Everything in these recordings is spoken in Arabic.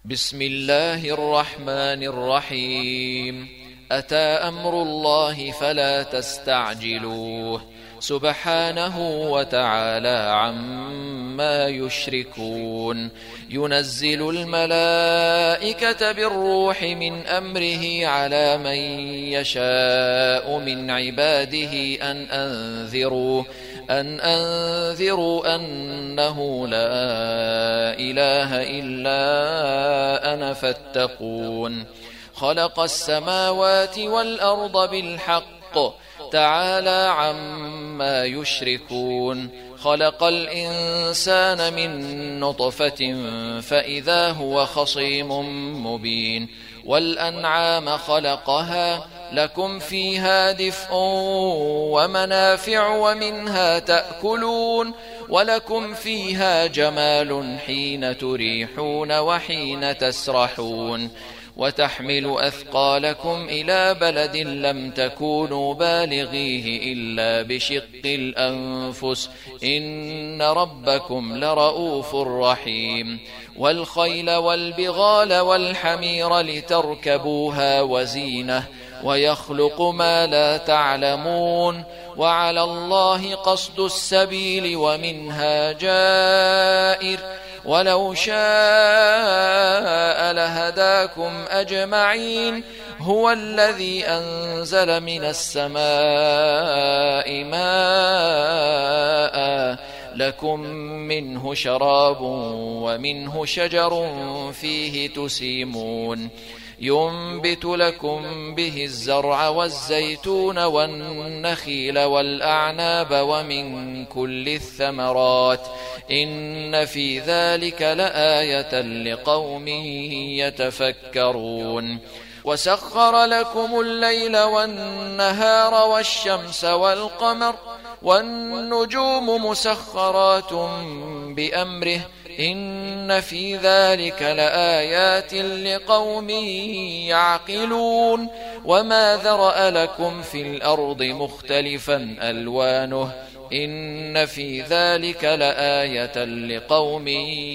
بسم الله الرحمن الرحيم. أتى أمر الله فلا تستعجلوه سبحانه وتعالى عما يشركون. ينزل الملائكة بالروح من أمره على من يشاء من عباده أن أنذروا أنه لا إله إلا أنا فاتقون. خلق السماوات والأرض بالحق تعالى عما يشركون. خلق الإنسان من نطفة فإذا هو خصيم مبين. والأنعام خلقها لكم فيها دفء ومنافع ومنها تأكلون ولكم فيها جمال حين تريحون وحين تسرحون. وتحمل أثقالكم إلى بلد لم تكونوا بالغيه إلا بشق الأنفس إن ربكم لرؤوف رحيم. والخيل والبغال والحمير لتركبوها وزينة ويخلق ما لا تعلمون. وعلى الله قصد السبيل ومنها جائر ولو شاء لهداكم أجمعين. هو الذي أنزل من السماء ماء لكم منه شراب ومنه شجر فيه تسيمون. ينبت لكم به الزرع والزيتون والنخيل والأعناب ومن كل الثمرات إن في ذلك لآية لقوم يتفكرون. وسخر لكم الليل والنهار والشمس والقمر والنجوم مسخرات بأمره إن في ذلك لآيات لقوم يعقلون. وما ذرأ لكم في الأرض مختلفا ألوانه إن في ذلك لآية لقوم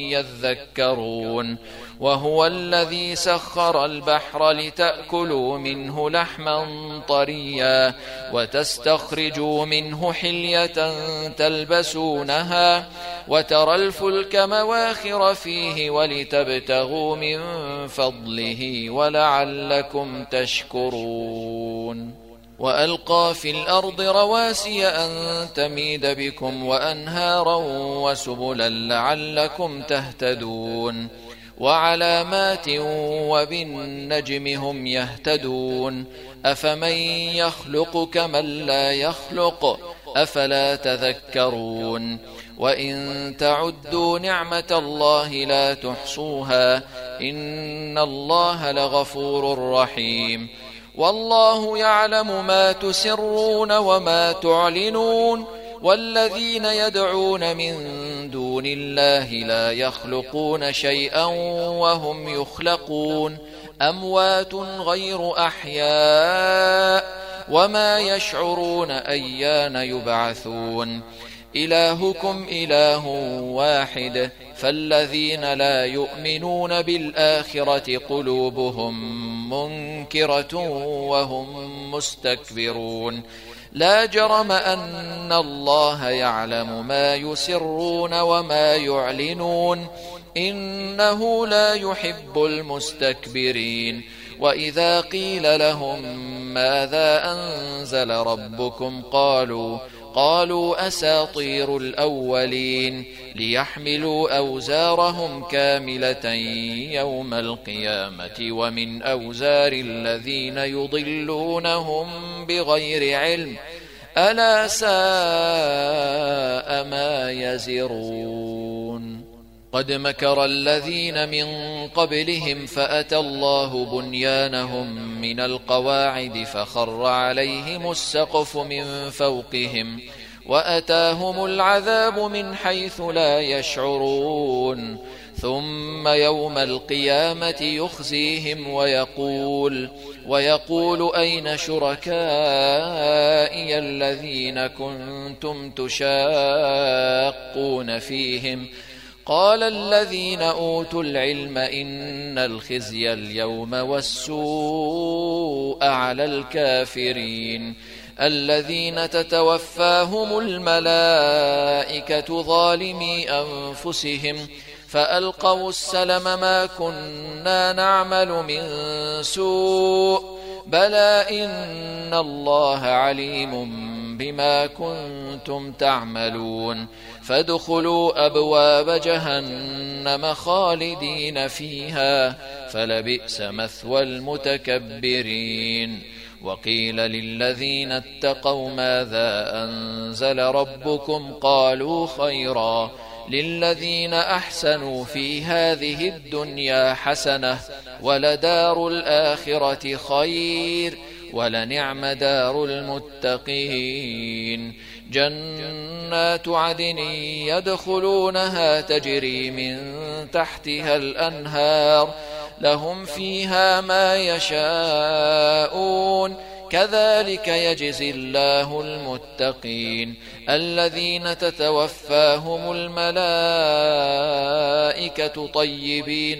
يذكرون. وهو الذي سخر البحر لتأكلوا منه لحما طريا وتستخرجوا منه حلية تلبسونها وترى الفلك مواخر فيه ولتبتغوا من فضله ولعلكم تشكرون. وألقى في الأرض رواسي أن تميد بكم وأنهارا وسبلا لعلكم تهتدون. وعلامات وبالنجم هم يهتدون. أفمن يخلق كمن لا يخلق أفلا تذكرون. وإن تعدوا نعمة الله لا تحصوها إن الله لغفور رحيم. والله يعلم ما تسرون وما تعلنون. والذين يدعون من دون الله لا يخلقون شيئا وهم يخلقون أموات غير أحياء وما يشعرون أيان يبعثون. إلهكم إله واحد فالذين لا يؤمنون بالآخرة قلوبهم منكرة وهم مستكبرون. لا جرم أن الله يعلم ما يسرون وما يعلنون إنه لا يحب المستكبرين. وإذا قيل لهم ماذا أنزل ربكم قالوا أساطير الأولين ليحملوا أوزارهم كاملة يوم القيامة ومن أوزار الذين يضلونهم بغير علم ألا ساء ما يزرون. قد مكر الذين من قبلهم فأتى الله بنيانهم من القواعد فخر عليهم السقف من فوقهم وأتاهم العذاب من حيث لا يشعرون. ثم يوم القيامة يخزيهم ويقول أين شركائي الذين كنتم تشاقون فيهم قال الذين أوتوا العلم إن الخزي اليوم والسوء على الكافرين الذين تتوفاهم الملائكة ظالمي أنفسهم فألقوا السلم ما كنا نعمل من سوء بلى إن الله عليم بما كنتم تعملون فادخلوا أبواب جهنم خالدين فيها فلبئس مثوى المتكبرين وقيل للذين اتقوا ماذا أنزل ربكم قالوا خيرا للذين أحسنوا في هذه الدنيا حسنة ولدار الآخرة خير ولنعم دار المتقين جنات عدن يدخلونها تجري من تحتها الأنهار لهم فيها ما يشاءون كذلك يجزي الله المتقين الذين تتوفاهم الملائكة طيبين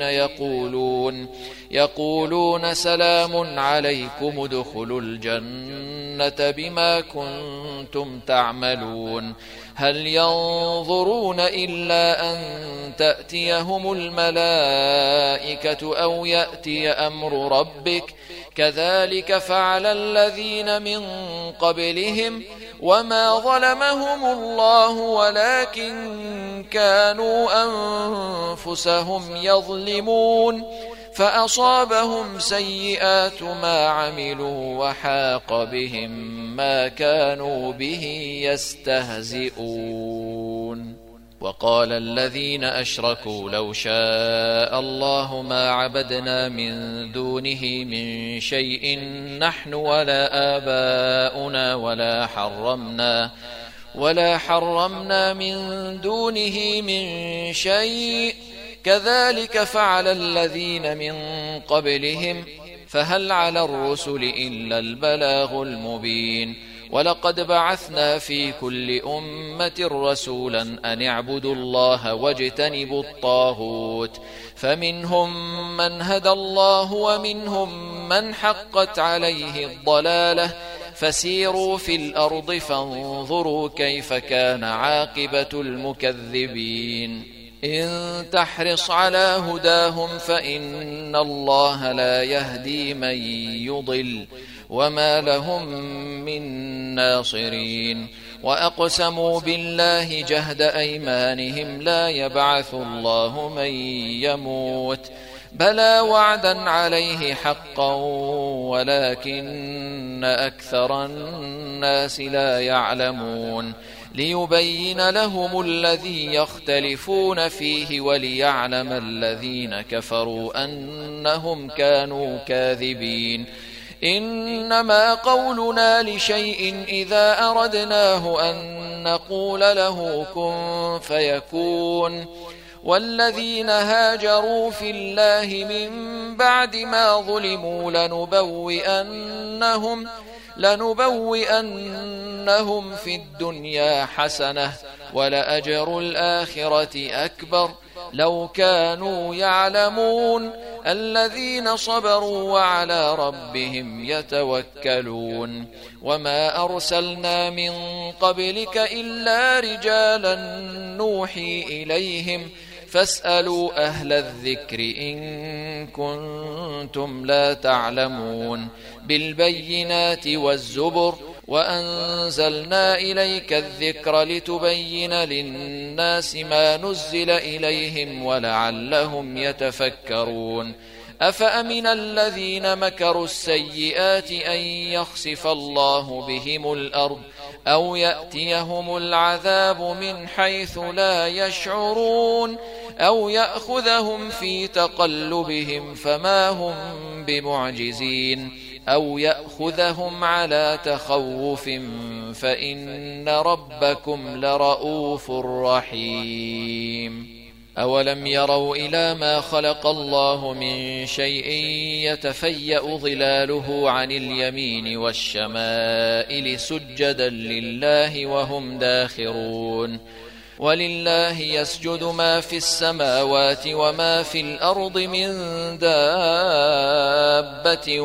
يقولون سلام عليكم ادخلوا الجنة بما كنتم تعملون هل ينظرون إلا أن تأتيهم الملائكة أو يأتي أمر ربك كذلك فعل الذين من قبلهم وما ظلمهم الله ولكن كانوا أنفسهم يظلمون فأصابهم سيئات ما عملوا وحاق بهم ما كانوا به يستهزئون وقال الذين أشركوا لو شاء الله ما عبدنا من دونه من شيء نحن ولا آباؤنا ولا حرمنا من دونه من شيء كذلك فعل الذين من قبلهم فهل على الرسل إلا البلاغ المبين ولقد بعثنا في كل أمة رسولا أن اعبدوا الله واجتنبوا الطاغوت فمنهم من هدى الله ومنهم من حقت عليه الضلالة فسيروا في الأرض فانظروا كيف كان عاقبة المكذبين إن تحرص على هداهم فإن الله لا يهدي من يضل وما لهم من ناصرين وأقسموا بالله جهد أيمانهم لا يبعث الله من يموت بلى وعدا عليه حقا ولكن أكثر الناس لا يعلمون ليبين لهم الذي يختلفون فيه وليعلم الذين كفروا أنهم كانوا كاذبين إنما قولنا لشيء إذا أردناه أن نقول له كن فيكون والذين هاجروا في الله من بعد ما ظلموا لنبوئنهم في الدنيا حسنة ولأجر الآخرة أكبر لو كانوا يعلمون الذين صبروا وعلى ربهم يتوكلون وما أرسلنا من قبلك إلا رجالا نوحي إليهم فاسألوا أهل الذكر إن كنتم لا تعلمون بالبينات والزبر وأنزلنا إليك الذكر لتبين للناس ما نزل إليهم ولعلهم يتفكرون أفأمن الذين مكروا السيئات أن يخسف الله بهم الأرض أو يأتيهم العذاب من حيث لا يشعرون أو يأخذهم في تقلبهم فما هم بمعجزين أو يأخذهم على تخوف فإن ربكم لرؤوف رحيم أولم يروا إلى ما خلق الله من شيء يتفيأ ظلاله عن اليمين والشمائل سجدا لله وهم داخرون ولله يسجد ما في السماوات وما في الأرض من دابة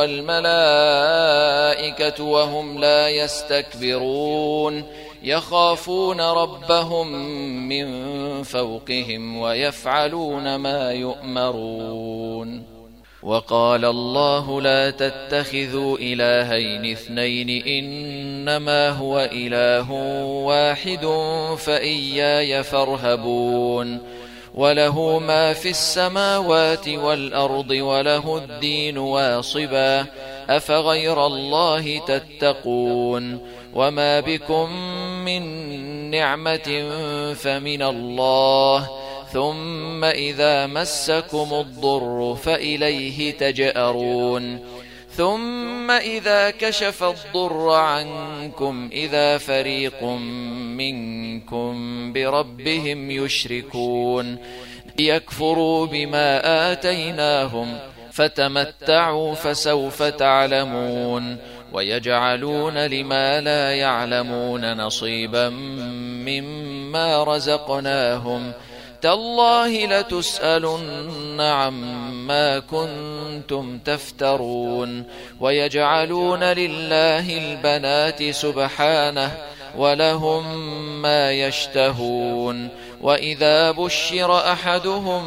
والملائكة وهم لا يستكبرون يخافون ربهم من فوقهم ويفعلون ما يؤمرون. وقال الله لا تتخذوا إلهين اثنين إنما هو إله واحد فإياي فارهبون. وله ما في السماوات والأرض وله الدين واصبا أفغير الله تتقون. وما بكم من نعمة فمن الله ثم إذا مسكم الضر فإليه تجأرون. ثم إذا كشف الضر عنكم إذا فريق منكم بربهم يشركون يكفروا بما آتيناهم فتمتعوا فسوف تعلمون. ويجعلون لما لا يعلمون نصيبا مما رزقناهم تالله لتسألن عما كنتم تفترون. ويجعلون لله البنات سبحانه ولهم ما يشتهون. وإذا بشر أحدهم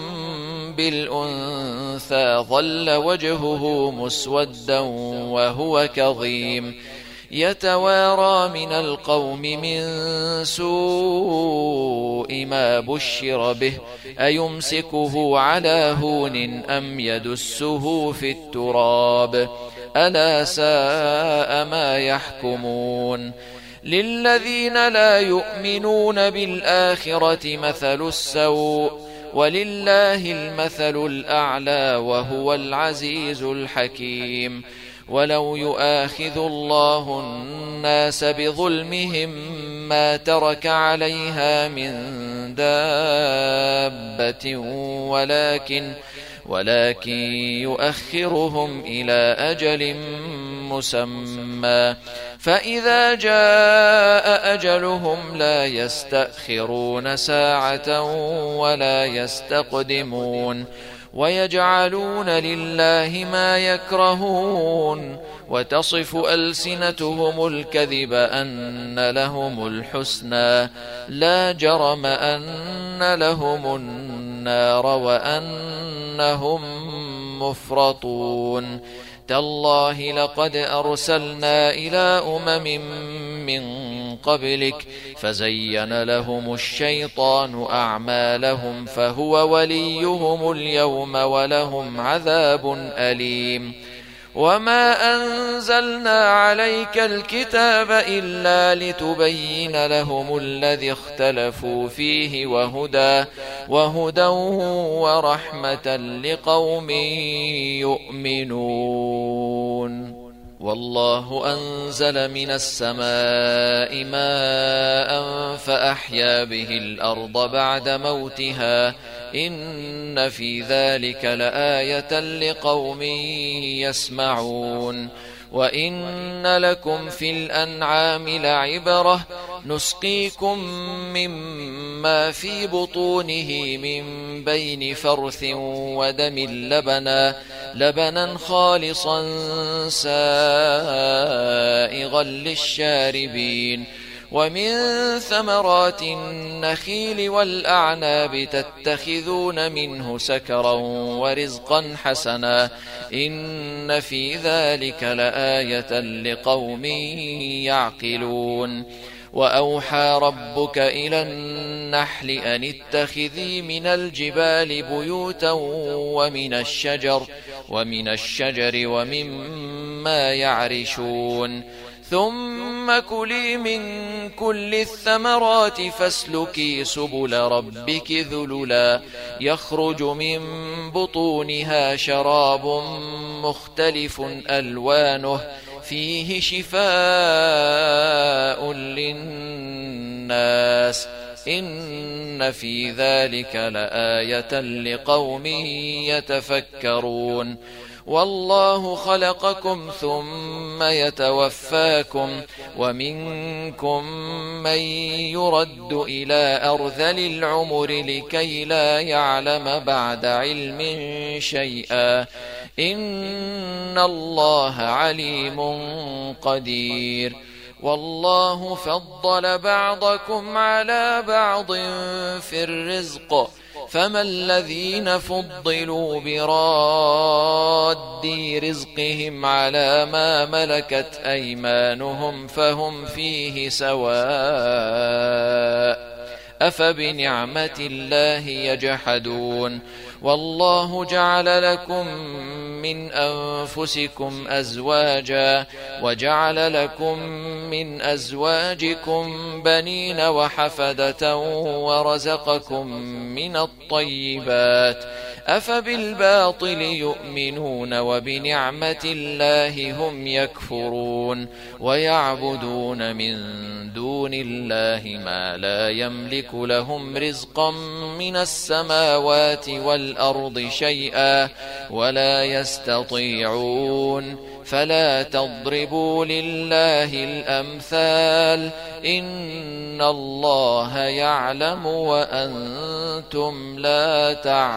بالأنثى ظل وجهه مسودا وهو كظيم يتوارى من القوم من سوء ما بشر به أيمسكه على هون أم يدسه في التراب ألا ساء ما يحكمون. للذين لا يؤمنون بالآخرة مثل السوء ولله المثل الأعلى وهو العزيز الحكيم. ولو يؤاخذ الله الناس بظلمهم ما ترك عليها من دابة ولكن يؤخرهم إلى أجل مسمى فإذا جاء أجلهم لا يستأخرون ساعة ولا يستقدمون. ويجعلون لله ما يكرهون وتصف ألسنتهم الكذب أن لهم الحسنى لا جرم أن لهم النار وأنهم مفرطون. تالله لقد أرسلنا إلى من قبلك فزين لهم الشيطان أعمالهم فهو وليهم اليوم ولهم عذاب أليم. وما أنزلنا عليك الكتاب إلا لتبين لهم الذي اختلفوا فيه وهدى ورحمة لقوم يؤمنون. والله أنزل من السماء ماء فأحيا به الأرض بعد موتها إن في ذلك لآية لقوم يسمعون. وإن لكم في الأنعام لعبرة نسقيكم مما في بطونه من بين فرث ودم لبنا خالصا سائغا للشاربين. ومن ثمرات النخيل والأعناب تتخذون منه سكرا ورزقا حسنا إن في ذلك لآية لقوم يعقلون. وأوحى ربك إلى النحل أن اتخذي من الجبال بيوتا ومن الشجر ومما يعرشون ثم كلي من كل الثمرات فاسلكي سبل ربك ذللا يخرج من بطونها شراب مختلف ألوانه فيه شفاء للناس إن في ذلك لآية لقوم يتفكرون. والله خلقكم ثم يتوفاكم ومنكم من يرد إلى أرذل العمر لكي لا يعلم بعد علم شيئا إن الله عليم قدير والله فضل بعضكم على بعض في الرزق فما الذين فضلوا براد رزقهم على ما ملكت أيمانهم فهم فيه سواء أفبنعمة الله يجحدون والله جعل لكم من أنفسكم أزواجا وجعل لكم من أزواجكم بنين وحفدة ورزقكم من الطيبات أفبالباطل يؤمنون وبنعمة الله هم يكفرون ويعبدون من دون الله ما لا يملك لهم رزقا من السماوات والأرض شيئا ولا يستطيعون فلا تضربوا لله الأمثال إن الله يعلم وأنتم لا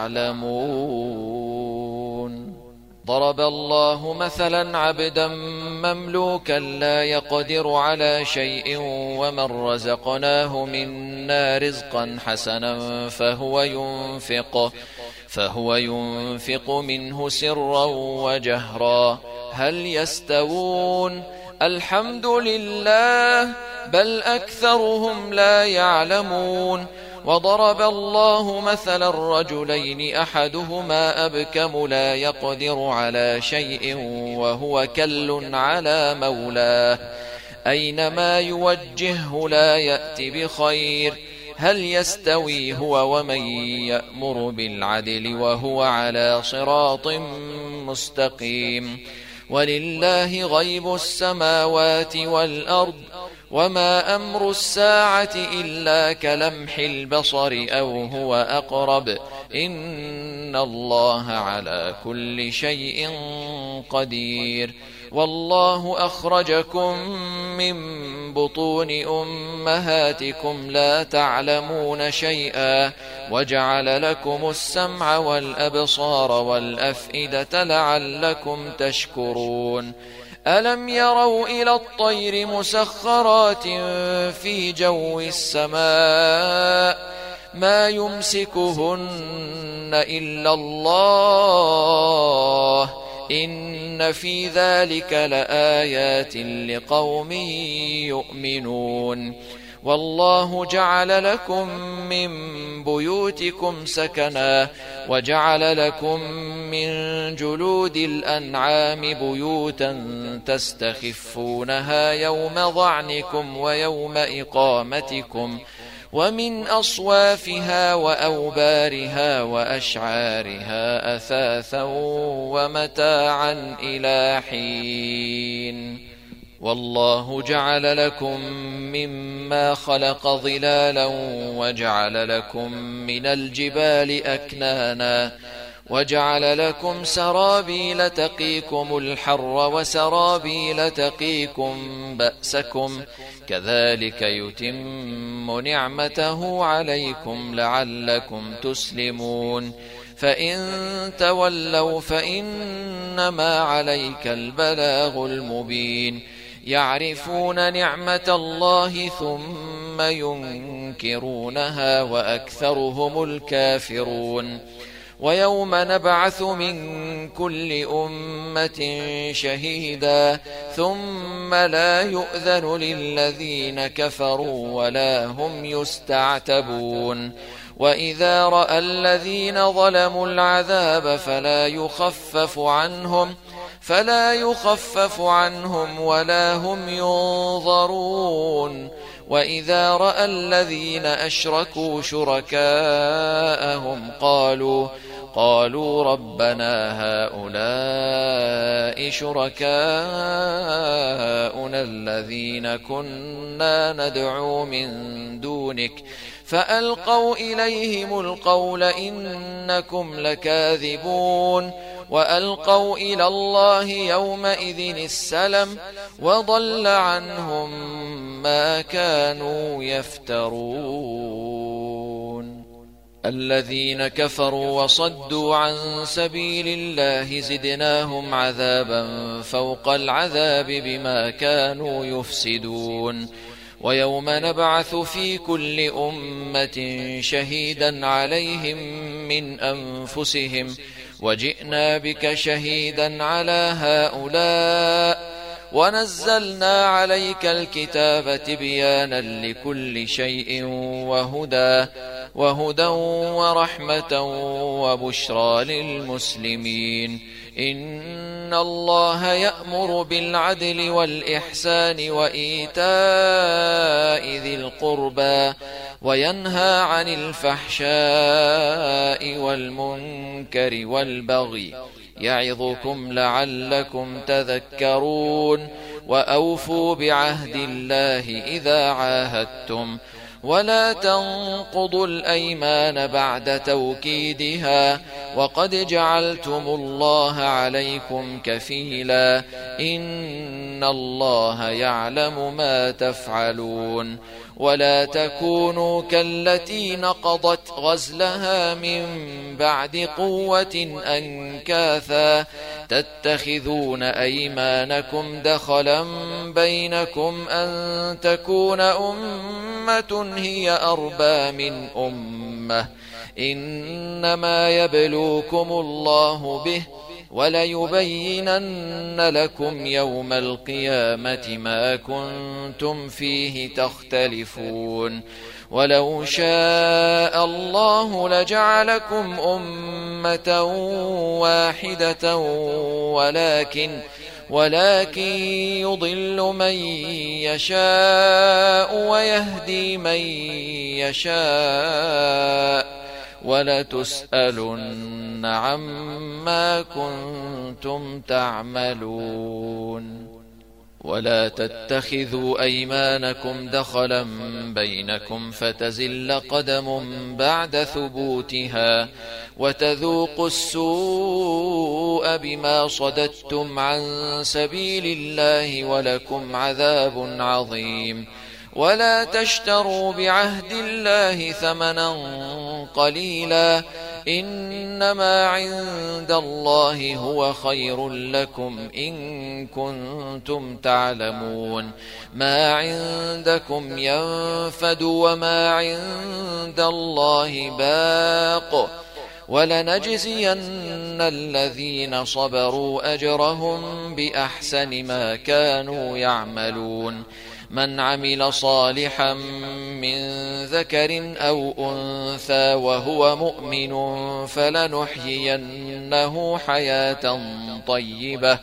تعلمون ضرب الله مثلا عبدا مملوكا لا يقدر على شيء ومن رزقناه منا رزقا حسنا فهو ينفق منه سرا وجهرا هل يستوون الحمد لله بل أكثرهم لا يعلمون وضرب الله مثلا الرجلين أحدهما أبكم لا يقدر على شيء وهو كل على مولاه أينما يوجهه لا يأتي بخير هل يستوي هو ومن يأمر بالعدل وهو على صراط مستقيم ولله غيب السماوات والأرض وما أمر الساعة إلا كلمح البصر أو هو أقرب إن الله على كل شيء قدير والله أخرجكم من بطون أمهاتكم لا تعلمون شيئا وجعل لكم السمع والأبصار والأفئدة لعلكم تشكرون ألم يروا إلى الطير مسخرات في جو السماء ما يمسكهن إلا الله إن في ذلك لآيات لقوم يؤمنون والله جعل لكم من بيوتكم سكنا وجعل لكم من جلود الأنعام بيوتا تستخفونها يوم ظعنكم ويوم إقامتكم ومن أصوافها وأوبارها وأشعارها أثاثا ومتاعا إلى حين والله جعل لكم مما خلق ظلالا وجعل لكم من الجبال أكنانا وجعل لكم سرابيل تقيكم الحر وسرابيل تقيكم بأسكم كذلك يتم نعمته عليكم لعلكم تسلمون فإن تولوا فإنما عليك البلاغ المبين يعرفون نعمة الله ثم ينكرونها وأكثرهم الكافرون ويوم نبعث من كل أمة شهيدا ثم لا يؤذن للذين كفروا ولا هم يستعتبون وإذا رأى الذين ظلموا العذاب فلا يخفف عنهم ولا هم ينظرون وإذا رأى الذين أشركوا شركاءهم قالوا ربنا هؤلاء شركاؤنا الذين كنا ندعو من دونك فألقوا إليهم القول إنكم لكاذبون وألقوا إلى الله يومئذ السلم وضل عنهم ما كانوا يفترون. الذين كفروا وصدوا عن سبيل الله زدناهم عذابا فوق العذاب بما كانوا يفسدون. ويوم نبعث في كل أمة شهيدا عليهم من أنفسهم وجئنا بك شهيدا على هؤلاء ونزلنا عليك الكتاب تبيانا لكل شيء وهدى ورحمة وبشرى للمسلمين. إن الله يأمر بالعدل والإحسان وإيتاء ذي القربى وينهى عن الفحشاء والمنكر والبغي يعظكم لعلكم تذكرون. وأوفوا بعهد الله إذا عاهدتم ولا تنقضوا الأيمان بعد توكيدها وقد جعلتم الله عليكم كفيلا إن الله يعلم ما تفعلون. ولا تكونوا كالتي نقضت غزلها من بعد قوة أنكاثا تتخذون أيمانكم دخلا بينكم أن تكون أمة هي أربى من أمة إنما يبلوكم الله به وليبينن لكم يوم القيامة ما كنتم فيه تختلفون. ولو شاء الله لجعلكم أمة واحدة ولكن يضل من يشاء ويهدي من يشاء ولتسألن عما كنتم تعملون. ولا تتخذوا أيمانكم دخلا بينكم فتزل قدم بعد ثبوتها وتذوقوا السوء بما صددتم عن سبيل الله ولكم عذاب عظيم. ولا تشتروا بعهد الله ثمنا قليلا إنما عند الله هو خير لكم إن كنتم تعلمون. ما عندكم ينفد وما عند الله باق ولنجزين الذين صبروا أجرهم بأحسن ما كانوا يعملون. من عمل صالحا من ذكر أو أنثى وهو مؤمن فلنحيينه حياة طيبة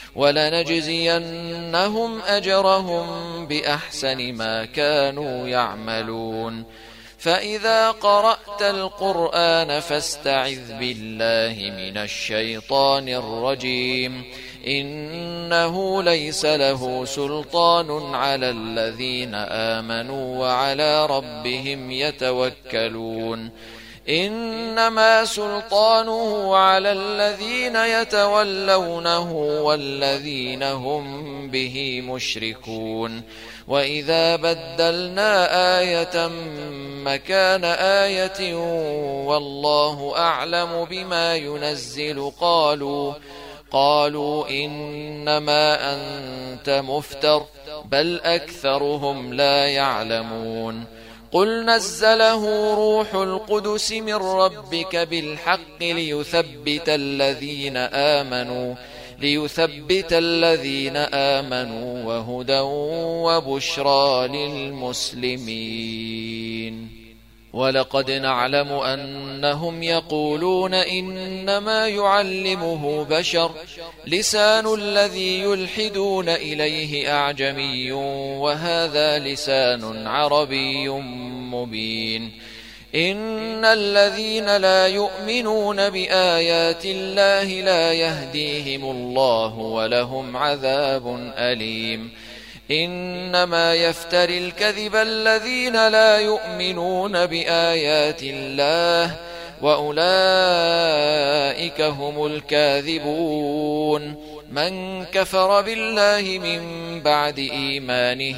ولنجزينهم أجرهم بأحسن ما كانوا يعملون. فإذا قرأت القرآن فاستعذ بالله من الشيطان الرجيم إنه ليس له سلطان على الذين آمنوا وعلى ربهم يتوكلون. إنما سلطانه على الذين يتولونه والذين هم به مشركون. وإذا بدلنا آية مكان آية والله أعلم بما ينزل قالوا إنما أنت مفتر بل أكثرهم لا يعلمون. قل نزله روح القدس من ربك بالحق ليثبت الذين آمنوا وهدى وبشرى للمسلمين. ولقد نعلم أنهم يقولون إنما يعلمه بشر لسان الذي يلحدون إليه أعجمي وهذا لسان عربي مبين. إن الذين لا يؤمنون بآيات الله لا يهديهم الله ولهم عذاب أليم. إنما يفتري الكذب الذين لا يؤمنون بآيات الله وأولئك هم الكاذبون. من كفر بالله من بعد إيمانه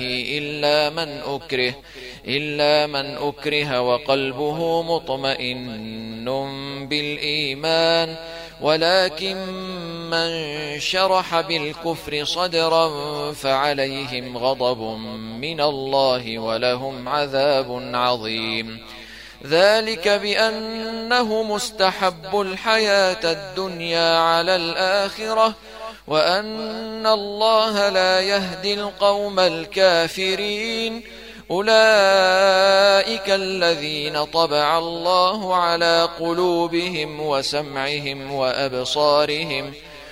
إلا من أكره وقلبه مطمئن بالإيمان، ولكن من شرح بالكفر صدرا فعليهم غضب من الله ولهم عذاب عظيم. ذلك بأنه مستحب الحياة الدنيا على الآخرة، وأن الله لا يهدي القوم الكافرين. أولئك الذين طبع الله على قلوبهم وسمعهم وأبصارهم،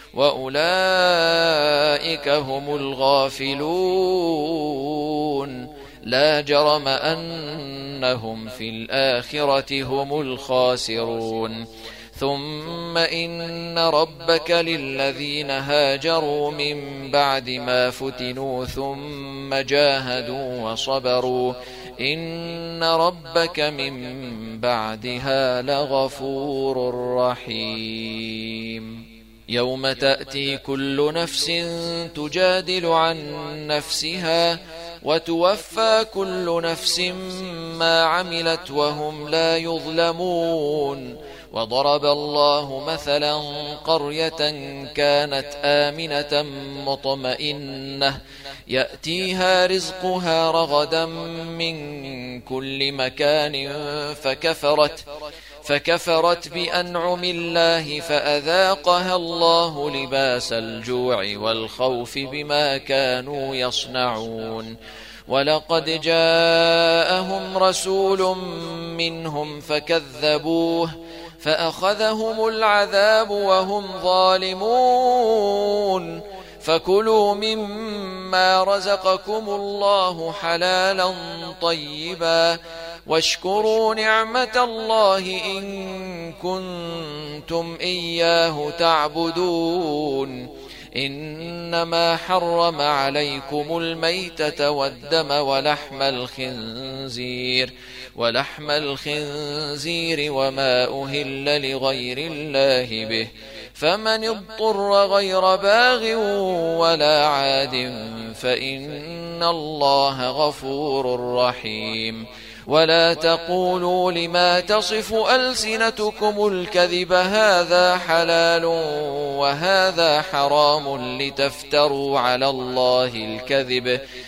وأولئك هم الغافلون. لا جرم أنهم في الآخرة هم الخاسرون. ثم إن ربك للذين هاجروا من بعد ما فتنوا ثم جاهدوا وصبروا إن ربك من بعدها لغفور رحيم. يوم تأتي كل نفس تجادل عن نفسها وتوفى كل نفس ما عملت وهم لا يظلمون. وضرب الله مثلا قرية كانت آمنة مطمئنة يأتيها رزقها رغدا من كل مكان فكفرت بأنعم الله فأذاقها الله لباس الجوع والخوف بما كانوا يصنعون. ولقد جاءهم رسول منهم فكذبوه فأخذهم العذاب وهم ظالمون. فكلوا مما رزقكم الله حلالا طيبا واشكروا نعمة الله إن كنتم إياه تعبدون. إنما حرم عليكم الميتة والدم ولحم الخنزير وما أهل لغير الله به، فمن اضطر غير باغ ولا عاد فإن الله غفور رحيم. ولا تقولوا لما تصف ألسنتكم الكذب هذا حلال وهذا حرام لتفتروا على الله الكذب،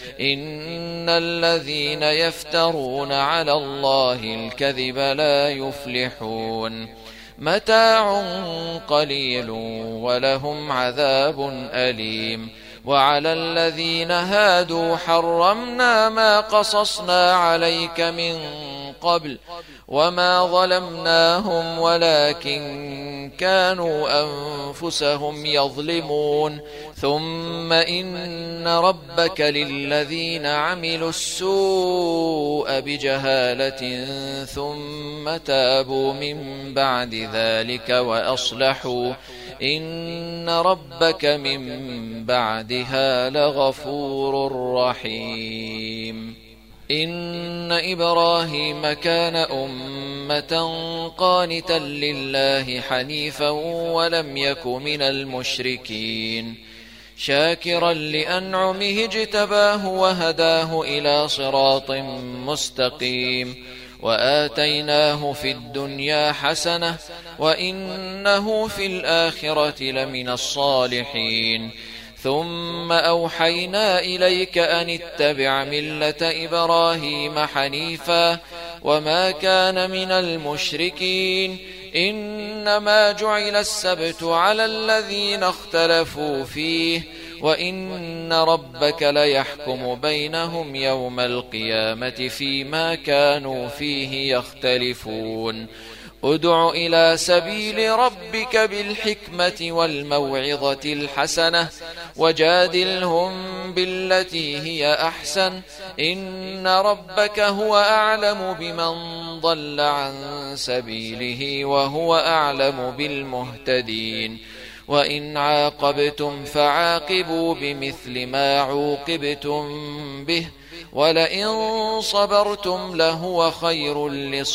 إن الذين يفترون على الله الكذب لا يفلحون. متاع قليل ولهم عذاب أليم. وعلى الذين هادوا حرمنا ما قصصنا عليك من قبل وما ظلمناهم ولكن كانوا أنفسهم يظلمون. ثم إن ربك للذين عملوا السوء بجهالة ثم تابوا من بعد ذلك وأصلحوا إن ربك من بعدها لغفور رحيم. إن إبراهيم كان أمة قانتا لله حنيفا ولم يك من المشركين، شاكرا لأنعمه اجتباه وهداه إلى صراط مستقيم. وآتيناه في الدنيا حسنة وإنه في الآخرة لمن الصالحين. ثم أوحينا إليك أن اتبع ملة إبراهيم حنيفا وما كان من المشركين. إنما جعل السبت على الذين اختلفوا فيه وإن ربك ليحكم بينهم يوم القيامة فيما كانوا فيه يختلفون. ادع إلى سبيل ربك بالحكمة والموعظة الحسنة وجادلهم بالتي هي أحسن إن ربك هو أعلم بمن ضل عن سبيله وهو أعلم بالمهتدين. وإن عاقبتم فعاقبوا بمثل ما عوقبتم به ولئن صبرتم لهو خير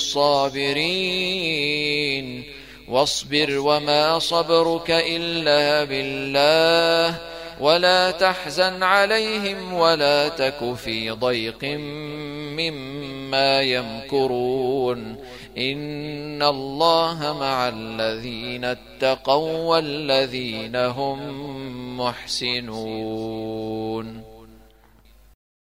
للصابرين واصبر وما صبرك إلا بالله ولا تحزن عليهم ولا تك في ضيق مما يمكرون إن الله مع الذين اتقوا والذين هم محسنون.